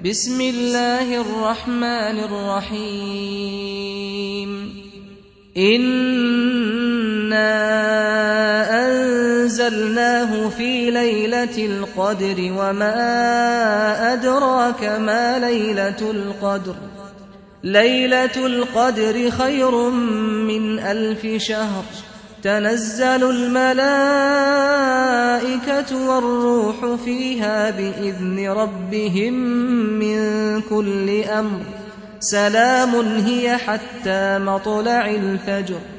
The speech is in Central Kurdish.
بسم الله الرحمن الرحيم إنا أنزلناه في ليلة القدر وما أدراك ما ليلة القدر ليلة القدر خير من 1000 شهر تنزل الملائكة والروح فيها بإذن ربهم من كل أمر سلام هي حتى مطلع الفجر